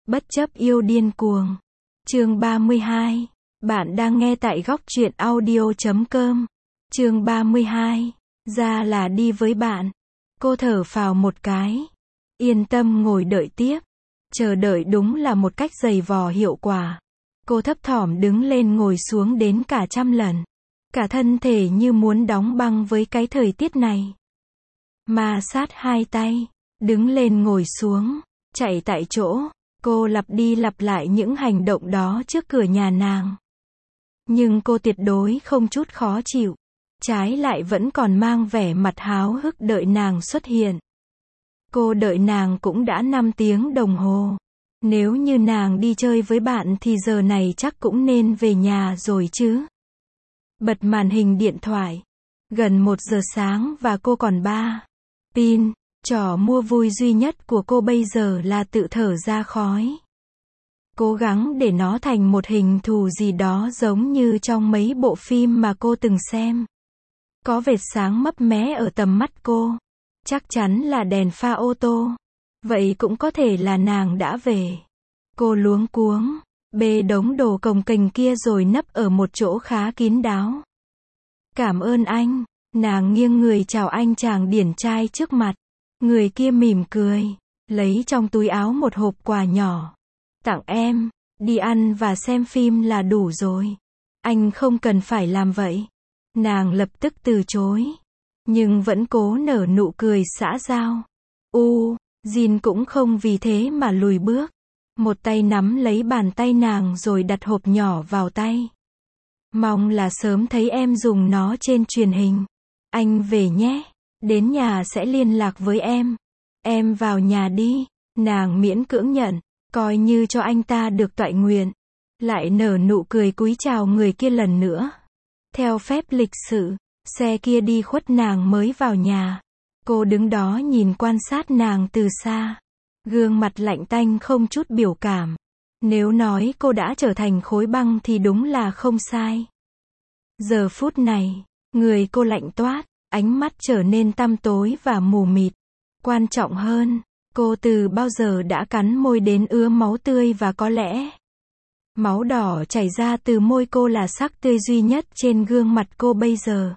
Bất chấp yêu điên cuồng. Chương 32. Bạn đang nghe tại góc truyện audio.com. Chương 32. Ra là đi với bạn. Cô thở phào một cái. Yên tâm ngồi đợi tiếp. Chờ đợi đúng là một cách giày vò hiệu quả. Cô thấp thỏm đứng lên ngồi xuống đến cả 100 lần. Cả thân thể như muốn đóng băng với cái thời tiết này. Ma sát hai tay. Đứng lên ngồi xuống. Chạy tại chỗ. Cô lặp đi lặp lại những hành động đó trước cửa nhà nàng. Nhưng cô tuyệt đối không chút khó chịu. Trái lại vẫn còn mang vẻ mặt háo hức đợi nàng xuất hiện. Cô đợi nàng cũng đã 5 tiếng đồng hồ. Nếu như nàng đi chơi với bạn thì giờ này chắc cũng nên về nhà rồi chứ. Bật màn hình điện thoại. Gần 1 giờ sáng và cô còn 3 pin. Trò mua vui duy nhất của cô bây giờ là tự thở ra khói. Cố gắng để nó thành một hình thù gì đó giống như trong mấy bộ phim mà cô từng xem. Có vệt sáng mấp mé ở tầm mắt cô. Chắc chắn là đèn pha ô tô. Vậy cũng có thể là nàng đã về. Cô luống cuống, bê đống đồ cồng kềnh kia rồi nấp ở một chỗ khá kín đáo. Cảm ơn anh. Nàng nghiêng người chào anh chàng điển trai trước mặt. Người kia mỉm cười, lấy trong túi áo một hộp quà nhỏ. Tặng em, đi ăn và xem phim là đủ rồi. Anh không cần phải làm vậy. Nàng lập tức từ chối. Nhưng vẫn cố nở nụ cười xã giao. Jin cũng không vì thế mà lùi bước. Một tay nắm lấy bàn tay nàng rồi đặt hộp nhỏ vào tay. Mong là sớm thấy em dùng nó trên truyền hình. Anh về nhé. Đến nhà sẽ liên lạc với em. Em vào nhà đi. Nàng miễn cưỡng nhận. Coi như cho anh ta được toại nguyện. Lại nở nụ cười cúi chào người kia lần nữa. Theo phép lịch sự, xe kia đi khuất nàng mới vào nhà. Cô đứng đó nhìn quan sát nàng từ xa. Gương mặt lạnh tanh không chút biểu cảm. Nếu nói cô đã trở thành khối băng thì đúng là không sai. Giờ phút này, người cô lạnh toát. Ánh mắt trở nên tăm tối và mù mịt. Quan trọng hơn, cô từ bao giờ đã cắn môi đến ứa máu tươi và có lẽ máu đỏ chảy ra từ môi cô là sắc tươi duy nhất trên gương mặt cô bây giờ.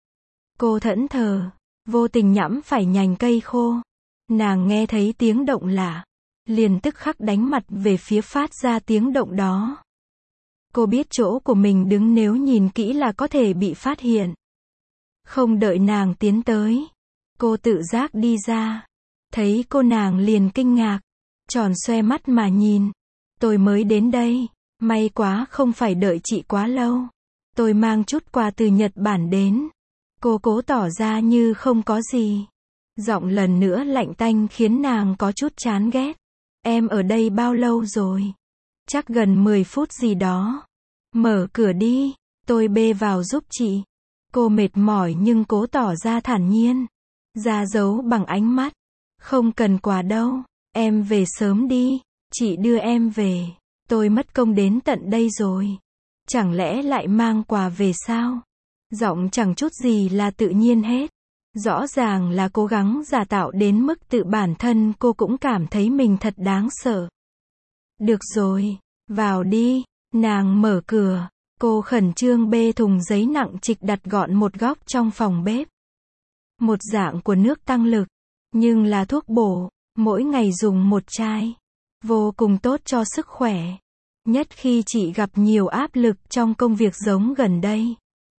Cô thẫn thờ, vô tình nhẫm phải nhành cây khô. Nàng nghe thấy tiếng động lạ, liền tức khắc đánh mặt về phía phát ra tiếng động đó. Cô biết chỗ của mình đứng nếu nhìn kỹ là có thể bị phát hiện. Không đợi nàng tiến tới. Cô tự giác đi ra. Thấy cô nàng liền kinh ngạc. Tròn xoe mắt mà nhìn. Tôi mới đến đây. May quá không phải đợi chị quá lâu. Tôi mang chút quà từ Nhật Bản đến. Cô cố tỏ ra như không có gì. Giọng lần nữa lạnh tanh khiến nàng có chút chán ghét. Em ở đây bao lâu rồi? Chắc gần 10 phút gì đó. Mở cửa đi. Tôi bê vào giúp chị. Cô mệt mỏi nhưng cố tỏ ra thản nhiên. Ra dấu bằng ánh mắt. Không cần quà đâu. Em về sớm đi. Chị đưa em về. Tôi mất công đến tận đây rồi. Chẳng lẽ lại mang quà về sao? Giọng chẳng chút gì là tự nhiên hết. Rõ ràng là cố gắng giả tạo đến mức tự bản thân cô cũng cảm thấy mình thật đáng sợ. Được rồi. Vào đi. Nàng mở cửa. Cô khẩn trương bê thùng giấy nặng trịch đặt gọn một góc trong phòng bếp. Một dạng của nước tăng lực, nhưng là thuốc bổ, mỗi ngày dùng một chai. Vô cùng tốt cho sức khỏe. Nhất khi chị gặp nhiều áp lực trong công việc giống gần đây.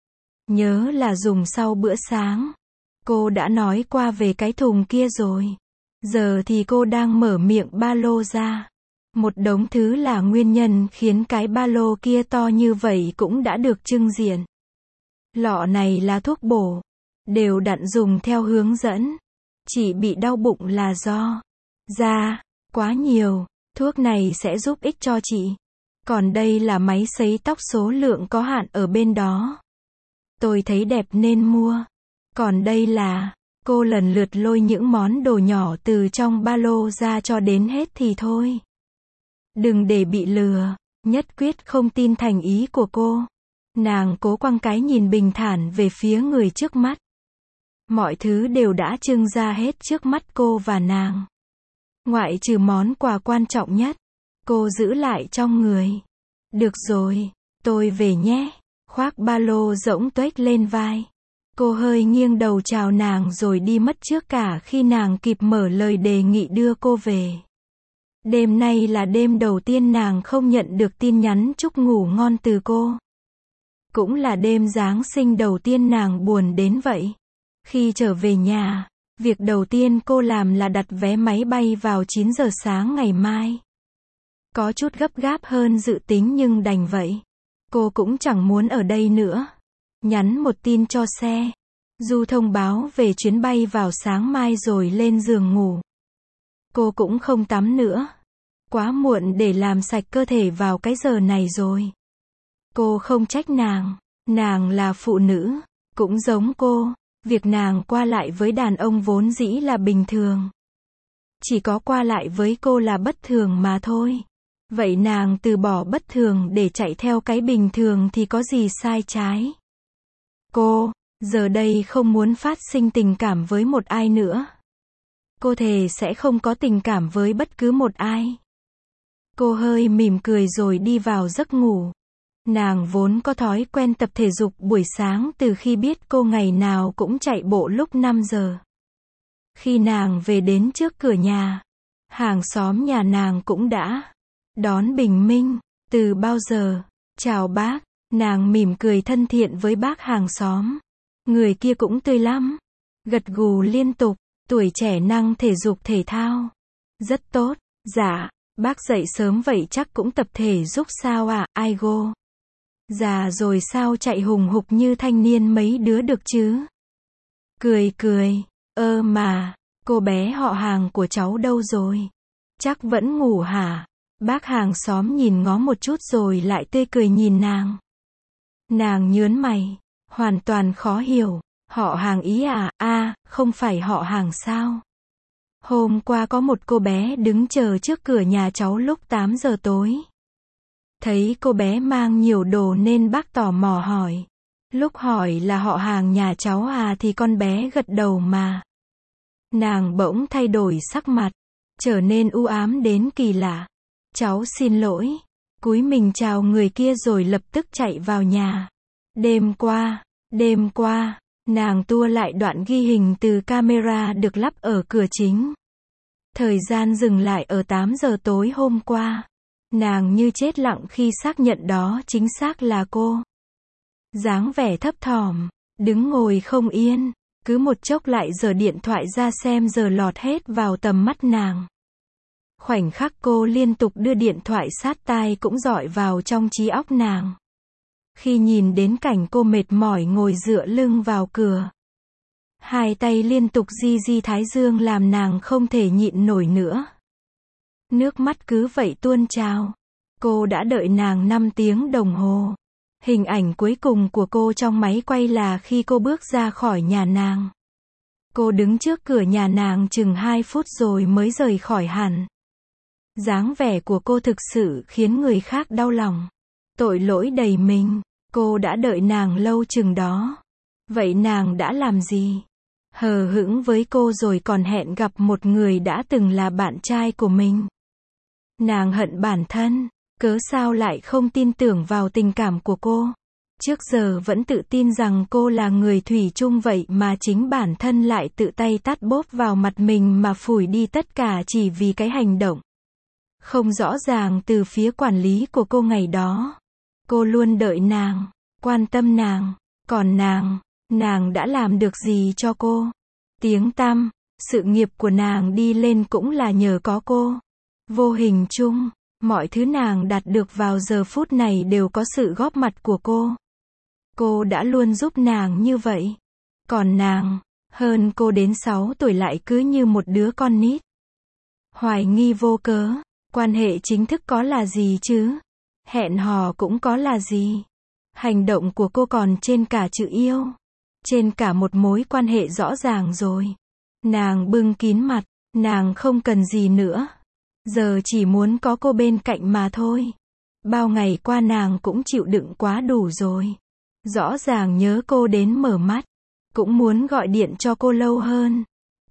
Nhớ là dùng sau bữa sáng. Cô đã nói qua về cái thùng kia rồi. Giờ thì cô đang mở miệng ba lô ra. Một đống thứ là nguyên nhân khiến cái ba lô kia to như vậy cũng đã được trưng diện. Lọ này là thuốc bổ. Đều đặn dùng theo hướng dẫn. Chỉ bị đau bụng là do quá nhiều. Thuốc này sẽ giúp ích cho chị. Còn đây là máy sấy tóc số lượng có hạn ở bên đó. Tôi thấy đẹp nên mua. Còn đây là... Cô lần lượt lôi những món đồ nhỏ từ trong ba lô ra cho đến hết thì thôi. Đừng để bị lừa. Nhất quyết không tin thành ý của cô. Nàng cố quăng cái nhìn bình thản về phía người trước mắt. Mọi thứ đều đã trưng ra hết trước mắt cô và nàng. Ngoại trừ món quà quan trọng nhất. Cô giữ lại trong người. Được rồi, tôi về nhé. Khoác ba lô rỗng tuếch lên vai. Cô hơi nghiêng đầu chào nàng rồi đi mất trước cả khi nàng kịp mở lời đề nghị đưa cô về. Đêm nay là đêm đầu tiên nàng không nhận được tin nhắn chúc ngủ ngon từ cô. Cũng là đêm Giáng sinh đầu tiên nàng buồn đến vậy. Khi trở về nhà, việc đầu tiên cô làm là đặt vé máy bay vào 9 giờ sáng ngày mai. Có chút gấp gáp hơn dự tính nhưng đành vậy. Cô cũng chẳng muốn ở đây nữa. Nhắn một tin cho xe Du thông báo về chuyến bay vào sáng mai rồi lên giường ngủ. Cô cũng không tắm nữa. Quá muộn để làm sạch cơ thể vào cái giờ này rồi. Cô không trách nàng là phụ nữ, cũng giống cô, việc nàng qua lại với đàn ông vốn dĩ là bình thường. Chỉ có qua lại với cô là bất thường mà thôi. Vậy nàng từ bỏ bất thường để chạy theo cái bình thường thì có gì sai trái? Cô, giờ đây không muốn phát sinh tình cảm với một ai nữa. Cô thề sẽ không có tình cảm với bất cứ một ai. Cô hơi mỉm cười rồi đi vào giấc ngủ. Nàng vốn có thói quen tập thể dục buổi sáng từ khi biết cô ngày nào cũng chạy bộ lúc 5 giờ. Khi nàng về đến trước cửa nhà, hàng xóm nhà nàng cũng đã đón bình minh. Từ bao giờ? Chào bác. Nàng mỉm cười thân thiện với bác hàng xóm. Người kia cũng tươi lắm. Gật gù liên tục. Tuổi trẻ năng thể dục thể thao. Rất tốt. Dạ. Bác dậy sớm vậy chắc cũng tập thể dục sao ạ? Aigo. Già rồi sao chạy hùng hục như thanh niên mấy đứa được chứ? Cười. Mà, cô bé họ hàng của cháu đâu rồi? Chắc vẫn ngủ hả? Bác hàng xóm nhìn ngó một chút rồi lại tươi cười nhìn nàng. Nàng nhớn mày, hoàn toàn khó hiểu. Họ hàng ý à? Không phải họ hàng sao? Hôm qua có một cô bé đứng chờ trước cửa nhà cháu lúc 8 giờ tối. Thấy cô bé mang nhiều đồ nên bác tò mò hỏi. Lúc hỏi là họ hàng nhà cháu thì con bé gật đầu mà. Nàng bỗng thay đổi sắc mặt, trở nên u ám đến kỳ lạ. Cháu xin lỗi. Cúi mình chào người kia rồi lập tức chạy vào nhà. Đêm qua, nàng tua lại đoạn ghi hình từ camera được lắp ở cửa chính. Thời gian dừng lại ở 8 giờ tối hôm qua. Nàng như chết lặng khi xác nhận đó chính xác là cô. Dáng vẻ thấp thỏm, đứng ngồi không yên, cứ một chốc lại giở điện thoại ra xem giờ lọt hết vào tầm mắt nàng. Khoảnh khắc cô liên tục đưa điện thoại sát tai cũng dọi vào trong trí óc nàng. Khi nhìn đến cảnh cô mệt mỏi ngồi dựa lưng vào cửa, hai tay liên tục di thái dương làm nàng không thể nhịn nổi nữa. Nước mắt cứ vậy tuôn trào. Cô đã đợi nàng 5 tiếng đồng hồ. Hình ảnh cuối cùng của cô trong máy quay là khi cô bước ra khỏi nhà nàng. Cô đứng trước cửa nhà nàng chừng 2 phút rồi mới rời khỏi hẳn. Dáng vẻ của cô thực sự khiến người khác đau lòng. Tội lỗi đầy mình. Cô đã đợi nàng lâu chừng đó. Vậy nàng đã làm gì? Hờ hững với cô rồi còn hẹn gặp một người đã từng là bạn trai của mình. Nàng hận bản thân. Cớ sao lại không tin tưởng vào tình cảm của cô? Trước giờ vẫn tự tin rằng cô là người thủy chung vậy mà chính bản thân lại tự tay tát bốp vào mặt mình mà phủi đi tất cả chỉ vì cái hành động không rõ ràng từ phía quản lý của cô ngày đó. Cô luôn đợi nàng, quan tâm nàng, còn nàng đã làm được gì cho cô? Tiếng tăm, sự nghiệp của nàng đi lên cũng là nhờ có cô. Vô hình chung, mọi thứ nàng đạt được vào giờ phút này đều có sự góp mặt của cô. Cô đã luôn giúp nàng như vậy. Còn nàng, hơn cô đến 6 tuổi lại cứ như một đứa con nít. Hoài nghi vô cớ, quan hệ chính thức có là gì chứ? Hẹn hò cũng có là gì? Hành động của cô còn trên cả chữ yêu. Trên cả một mối quan hệ rõ ràng rồi. Nàng bưng kín mặt, nàng không cần gì nữa. Giờ chỉ muốn có cô bên cạnh mà thôi. Bao ngày qua nàng cũng chịu đựng quá đủ rồi. Rõ ràng nhớ cô đến mở mắt. Cũng muốn gọi điện cho cô lâu hơn.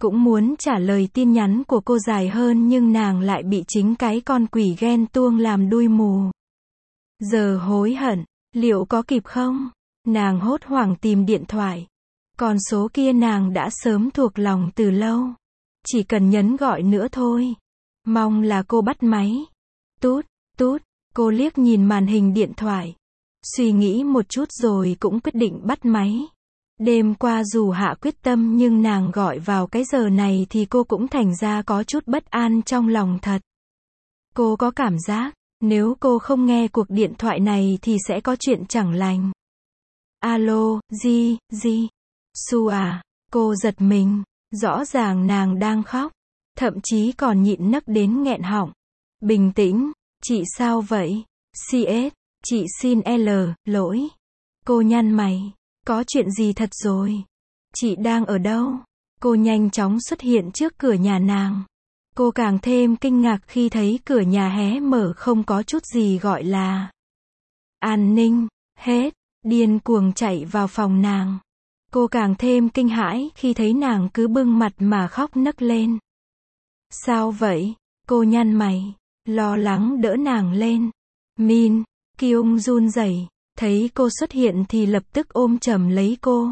cũng muốn trả lời tin nhắn của cô dài hơn nhưng nàng lại bị chính cái con quỷ ghen tuông làm đuôi mù. Giờ hối hận, liệu có kịp không? Nàng hốt hoảng tìm điện thoại. Con số kia nàng đã sớm thuộc lòng từ lâu. Chỉ cần nhấn gọi nữa thôi. Mong là cô bắt máy. Tút, tút, cô liếc nhìn màn hình điện thoại. Suy nghĩ một chút rồi cũng quyết định bắt máy. Đêm qua dù hạ quyết tâm nhưng nàng gọi vào cái giờ này thì cô cũng thành ra có chút bất an trong lòng thật. Cô có cảm giác, nếu cô không nghe cuộc điện thoại này thì sẽ có chuyện chẳng lành. Alo, Di, Su à, cô giật mình, rõ ràng nàng đang khóc, thậm chí còn nhịn nấc đến nghẹn họng. Bình tĩnh, chị sao vậy? CS, chị xin lỗi. Cô nhăn mày, có chuyện gì thật rồi? Chị đang ở đâu? Cô nhanh chóng xuất hiện trước cửa nhà nàng. Cô càng thêm kinh ngạc khi thấy cửa nhà hé mở không có chút gì gọi là an ninh, hết, điên cuồng chạy vào phòng nàng. Cô càng thêm kinh hãi khi thấy nàng cứ bưng mặt mà khóc nấc lên. Sao vậy? Cô nhăn mày, lo lắng đỡ nàng lên. Min, Kyung run rẩy, thấy cô xuất hiện thì lập tức ôm chầm lấy cô.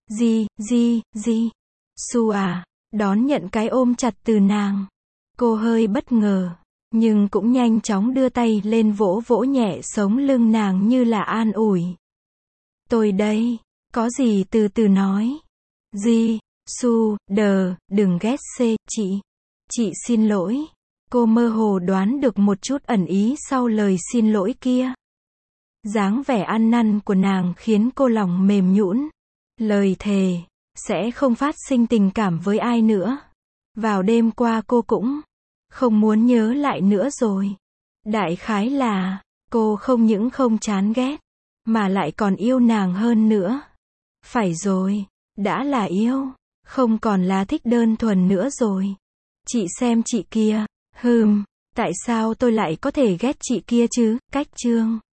Di, Su à, đón nhận cái ôm chặt từ nàng. Cô hơi bất ngờ, nhưng cũng nhanh chóng đưa tay lên vỗ vỗ nhẹ sống lưng nàng như là an ủi. Tôi đây, có gì từ từ nói. Su, đừng ghét chị xin lỗi. Cô mơ hồ đoán được một chút ẩn ý sau lời xin lỗi kia. Dáng vẻ ăn năn của nàng khiến cô lòng mềm nhũn. Lời thề, sẽ không phát sinh tình cảm với ai nữa. Vào đêm qua cô cũng không muốn nhớ lại nữa rồi. Đại khái là, cô không những không chán ghét, mà lại còn yêu nàng hơn nữa. Phải rồi, đã là yêu, không còn là thích đơn thuần nữa rồi. Chị xem chị kia, tại sao tôi lại có thể ghét chị kia chứ? Cách chương